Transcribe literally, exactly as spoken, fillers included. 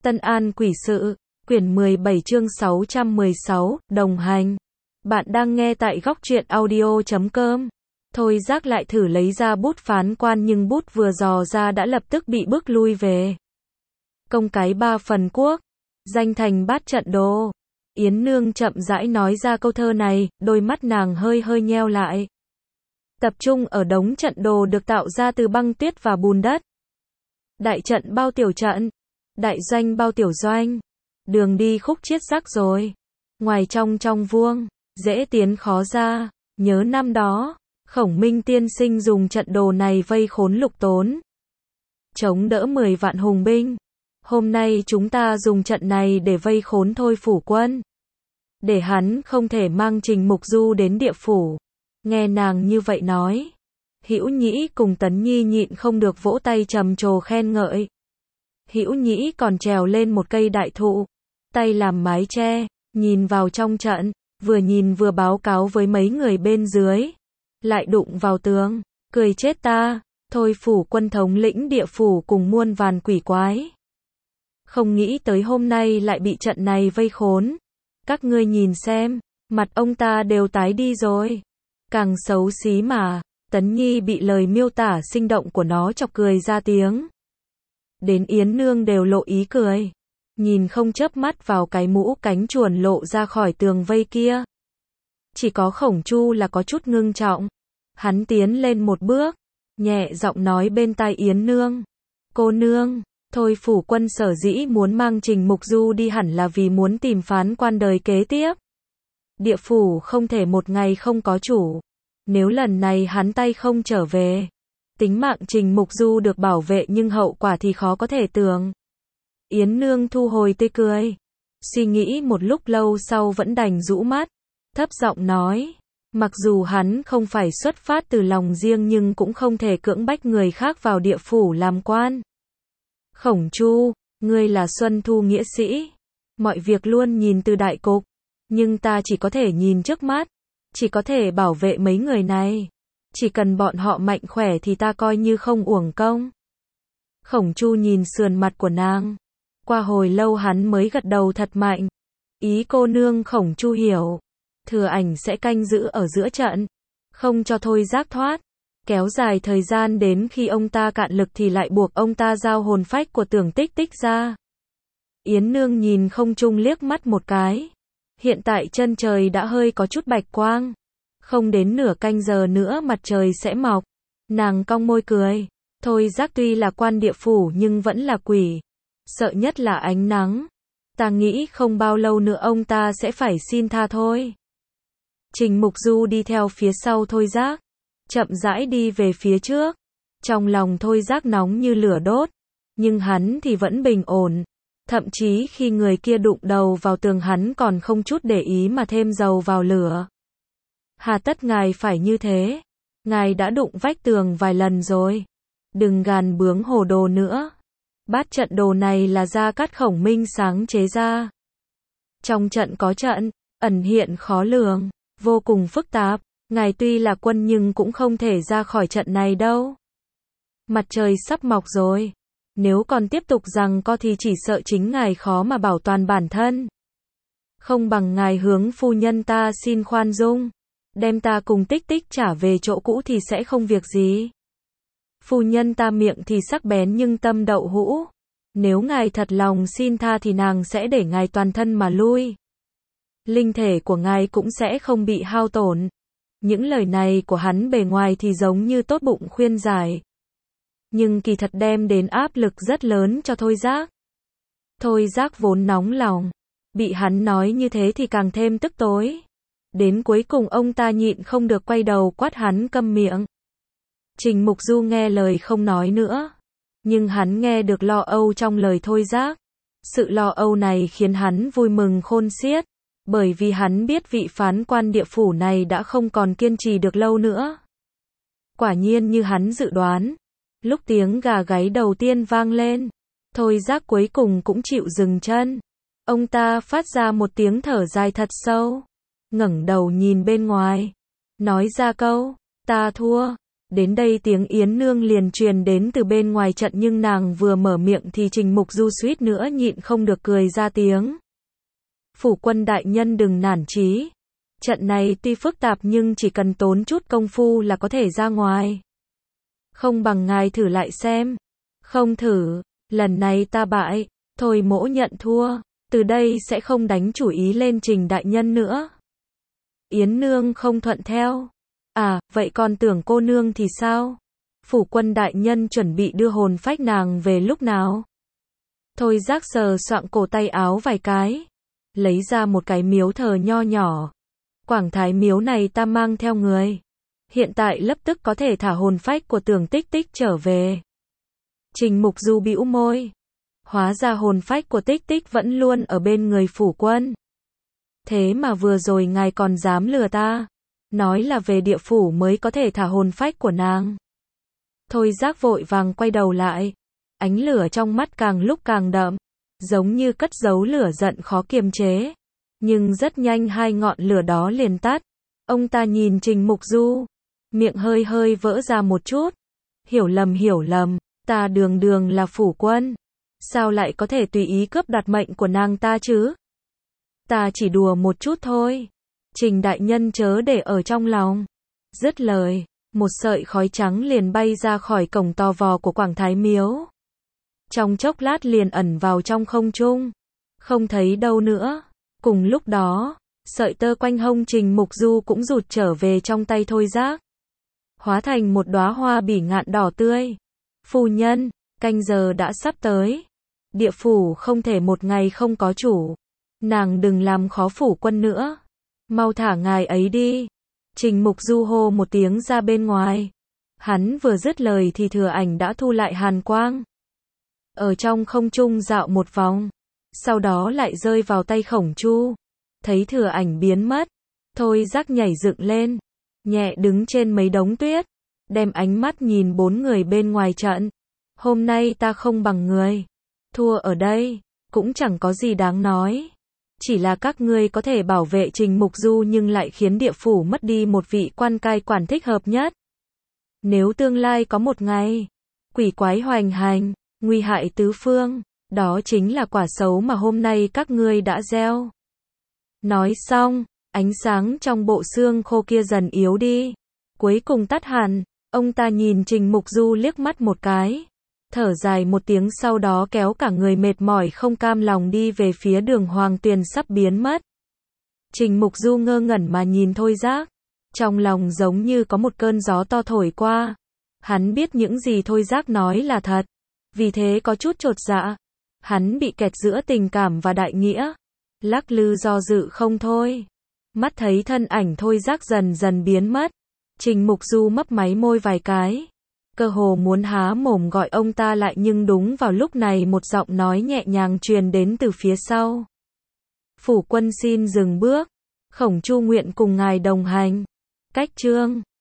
Tân An Quỷ Sự, quyển mười bảy chương sáu trăm mười sáu, đồng hành. Bạn đang nghe tại góc truyện audio chấm com. Thôi Giác lại thử lấy ra bút phán quan nhưng bút vừa dò ra đã lập tức bị bước lui về. Công cái ba phần quốc, danh thành bát trận đồ. Yến Nương chậm rãi nói ra câu thơ này, đôi mắt nàng hơi hơi nheo lại. Tập trung ở đống trận đồ được tạo ra từ băng tuyết và bùn đất. Đại trận bao tiểu trận, đại doanh bao tiểu doanh. Đường đi khúc chiết rắc rối, ngoài trong trong vuông, dễ tiến khó ra. Nhớ năm đó, Khổng Minh tiên sinh dùng trận đồ này vây khốn Lục Tốn, chống đỡ mười vạn hùng binh. Hôm nay chúng ta dùng trận này để vây khốn Thôi Phủ Quân, để hắn không thể mang Trình Mục Du đến địa phủ. Nghe nàng như vậy nói, Hữu Nhĩ cùng Tấn Nhi nhịn không được vỗ tay trầm trồ khen ngợi. Hữu Nhĩ còn trèo lên một cây đại thụ, tay làm mái che, nhìn vào trong trận, vừa nhìn vừa báo cáo với mấy người bên dưới. Lại đụng vào tường, cười chết ta, Thôi Phủ Quân thống lĩnh địa phủ cùng muôn vàn quỷ quái. Không nghĩ tới hôm nay lại bị trận này vây khốn. Các ngươi nhìn xem, mặt ông ta đều tái đi rồi. Càng xấu xí mà. Tấn Nhi bị lời miêu tả sinh động của nó chọc cười ra tiếng. Đến Yến Nương đều lộ ý cười, nhìn không chớp mắt vào cái mũ cánh chuồn lộ ra khỏi tường vây kia. Chỉ có Khổng Chu là có chút ngưng trọng. Hắn tiến lên một bước, nhẹ giọng nói bên tai Yến Nương. Cô nương, Thôi Phủ Quân sở dĩ muốn mang Trình Mục Du đi hẳn là vì muốn tìm phán quan đời kế tiếp. Địa phủ không thể một ngày không có chủ. Nếu lần này hắn tay không trở về, tính mạng Trình Mục Du được bảo vệ nhưng hậu quả thì khó có thể tưởng. Yến Nương thu hồi tươi cười, suy nghĩ một lúc lâu sau vẫn đành rũ mắt, thấp giọng nói, mặc dù hắn không phải xuất phát từ lòng riêng nhưng cũng không thể cưỡng bách người khác vào địa phủ làm quan. Khổng Chu, ngươi là Xuân Thu nghĩa sĩ, mọi việc luôn nhìn từ đại cục, nhưng ta chỉ có thể nhìn trước mắt, chỉ có thể bảo vệ mấy người này. Chỉ cần bọn họ mạnh khỏe thì ta coi như không uổng công. Khổng Chu nhìn sườn mặt của nàng. Qua hồi lâu hắn mới gật đầu thật mạnh. Ý cô nương Khổng Chu hiểu. Thừa Ảnh sẽ canh giữ ở giữa trận, không cho Thôi Giác thoát. Kéo dài thời gian đến khi ông ta cạn lực thì lại buộc ông ta giao hồn phách của Tưởng Tích Tích ra. Yến Nương nhìn không trung liếc mắt một cái. Hiện tại chân trời đã hơi có chút bạch quang. Không đến nửa canh giờ nữa mặt trời sẽ mọc. Nàng cong môi cười. Thôi Giác tuy là quan địa phủ nhưng vẫn là quỷ. Sợ nhất là ánh nắng. Ta nghĩ không bao lâu nữa ông ta sẽ phải xin tha thôi. Trình Mục Du đi theo phía sau Thôi Giác, chậm rãi đi về phía trước. Trong lòng Thôi Giác nóng như lửa đốt, nhưng hắn thì vẫn bình ổn. Thậm chí khi người kia đụng đầu vào tường hắn còn không chút để ý mà thêm dầu vào lửa. Hà tất ngài phải như thế? Ngài đã đụng vách tường vài lần rồi. Đừng gàn bướng hồ đồ nữa. Bát trận đồ này là Gia Cát Khổng Minh sáng chế ra. Trong trận có trận, ẩn hiện khó lường, vô cùng phức tạp. Ngài tuy là quân nhưng cũng không thể ra khỏi trận này đâu. Mặt trời sắp mọc rồi. Nếu còn tiếp tục giằng co thì chỉ sợ chính ngài khó mà bảo toàn bản thân. Không bằng ngài hướng phu nhân ta xin khoan dung, đem ta cùng Tích Tích trả về chỗ cũ thì sẽ không việc gì. Phu nhân ta miệng thì sắc bén nhưng tâm đậu hũ. Nếu ngài thật lòng xin tha thì nàng sẽ để ngài toàn thân mà lui. Linh thể của ngài cũng sẽ không bị hao tổn. Những lời này của hắn bề ngoài thì giống như tốt bụng khuyên giải, nhưng kỳ thật đem đến áp lực rất lớn cho Thôi Giác. Thôi Giác vốn nóng lòng, bị hắn nói như thế thì càng thêm tức tối. Đến cuối cùng ông ta nhịn không được quay đầu quát hắn câm miệng. Trình Mục Du nghe lời không nói nữa, nhưng hắn nghe được lo âu trong lời Thôi Giác. Sự lo âu này khiến hắn vui mừng khôn xiết, bởi vì hắn biết vị phán quan địa phủ này đã không còn kiên trì được lâu nữa. Quả nhiên như hắn dự đoán, lúc tiếng gà gáy đầu tiên vang lên, Thôi Giác cuối cùng cũng chịu dừng chân. Ông ta phát ra một tiếng thở dài thật sâu, ngẩng đầu nhìn bên ngoài, nói ra câu, ta thua. Đến đây tiếng Yến Nương liền truyền đến từ bên ngoài trận nhưng nàng vừa mở miệng thì Trình Mục Du suýt nữa nhịn không được cười ra tiếng. Phủ quân đại nhân đừng nản chí. Trận này tuy phức tạp nhưng chỉ cần tốn chút công phu là có thể ra ngoài. Không bằng ngài thử lại xem. Không thử, lần này ta bại, thôi mỗ nhận thua, từ đây sẽ không đánh chủ ý lên Trình đại nhân nữa. Yến Nương không thuận theo. À, vậy còn tưởng cô nương thì sao? Phủ quân đại nhân chuẩn bị đưa hồn phách nàng về lúc nào? Thôi Giác sờ soạng cổ tay áo vài cái, lấy ra một cái miếu thờ nho nhỏ. Quảng Thái miếu này ta mang theo người. Hiện tại lập tức có thể thả hồn phách của Tưởng Tích Tích trở về. Trình Mục Du bĩu môi. Hóa ra hồn phách của Tích Tích vẫn luôn ở bên người phủ quân. Thế mà vừa rồi ngài còn dám lừa ta. Nói là về địa phủ mới có thể thả hồn phách của nàng. Thôi Giác vội vàng quay đầu lại. Ánh lửa trong mắt càng lúc càng đậm. Giống như cất giấu lửa giận khó kiềm chế. Nhưng rất nhanh hai ngọn lửa đó liền tắt. Ông ta nhìn Trình Mục Du. Miệng hơi hơi vỡ ra một chút. Hiểu lầm hiểu lầm. Ta đường đường là phủ quân. Sao lại có thể tùy ý cướp đoạt mệnh của nàng ta chứ? Ta chỉ đùa một chút thôi. Trình đại nhân chớ để ở trong lòng. Dứt lời, một sợi khói trắng liền bay ra khỏi cổng to vò của Quảng Thái miếu. Trong chốc lát liền ẩn vào trong không trung. Không thấy đâu nữa. Cùng lúc đó, sợi tơ quanh hông Trình Mục Du cũng rụt trở về trong tay Thôi Giác. Hóa thành một đóa hoa bỉ ngạn đỏ tươi. Phu nhân, canh giờ đã sắp tới. Địa phủ không thể một ngày không có chủ. Nàng đừng làm khó phủ quân nữa. Mau thả ngài ấy đi. Trình Mục Du hô một tiếng ra bên ngoài. Hắn vừa dứt lời thì thừa ảnh đã thu lại hàn quang. Ở trong không trung dạo một vòng. Sau đó lại rơi vào tay Khổng Chu. Thấy thừa ảnh biến mất. Thôi Giác nhảy dựng lên. Nhẹ đứng trên mấy đống tuyết. Đem ánh mắt nhìn bốn người bên ngoài trận. Hôm nay ta không bằng người. Thua ở đây. Cũng chẳng có gì đáng nói. Chỉ là các ngươi có thể bảo vệ Trình Mục Du nhưng lại khiến địa phủ mất đi một vị quan cai quản thích hợp nhất. Nếu tương lai có một ngày, quỷ quái hoành hành, nguy hại tứ phương, đó chính là quả xấu mà hôm nay các ngươi đã gieo. Nói xong, ánh sáng trong bộ xương khô kia dần yếu đi. Cuối cùng tắt hẳn, ông ta nhìn Trình Mục Du liếc mắt một cái. Thở dài một tiếng sau đó kéo cả người mệt mỏi không cam lòng đi về phía đường Hoàng Tuyền sắp biến mất. Trình Mục Du ngơ ngẩn mà nhìn Thôi Giác. Trong lòng giống như có một cơn gió to thổi qua. Hắn biết những gì Thôi Giác nói là thật. Vì thế có chút chột dạ. Hắn bị kẹt giữa tình cảm và đại nghĩa. Lắc lư do dự không thôi. Mắt thấy thân ảnh Thôi Giác dần dần biến mất. Trình Mục Du mấp máy môi vài cái. Cơ hồ muốn há mồm gọi ông ta lại nhưng đúng vào lúc này một giọng nói nhẹ nhàng truyền đến từ phía sau. Phủ quân xin dừng bước. Khổng Chu nguyện cùng ngài đồng hành. Cách chương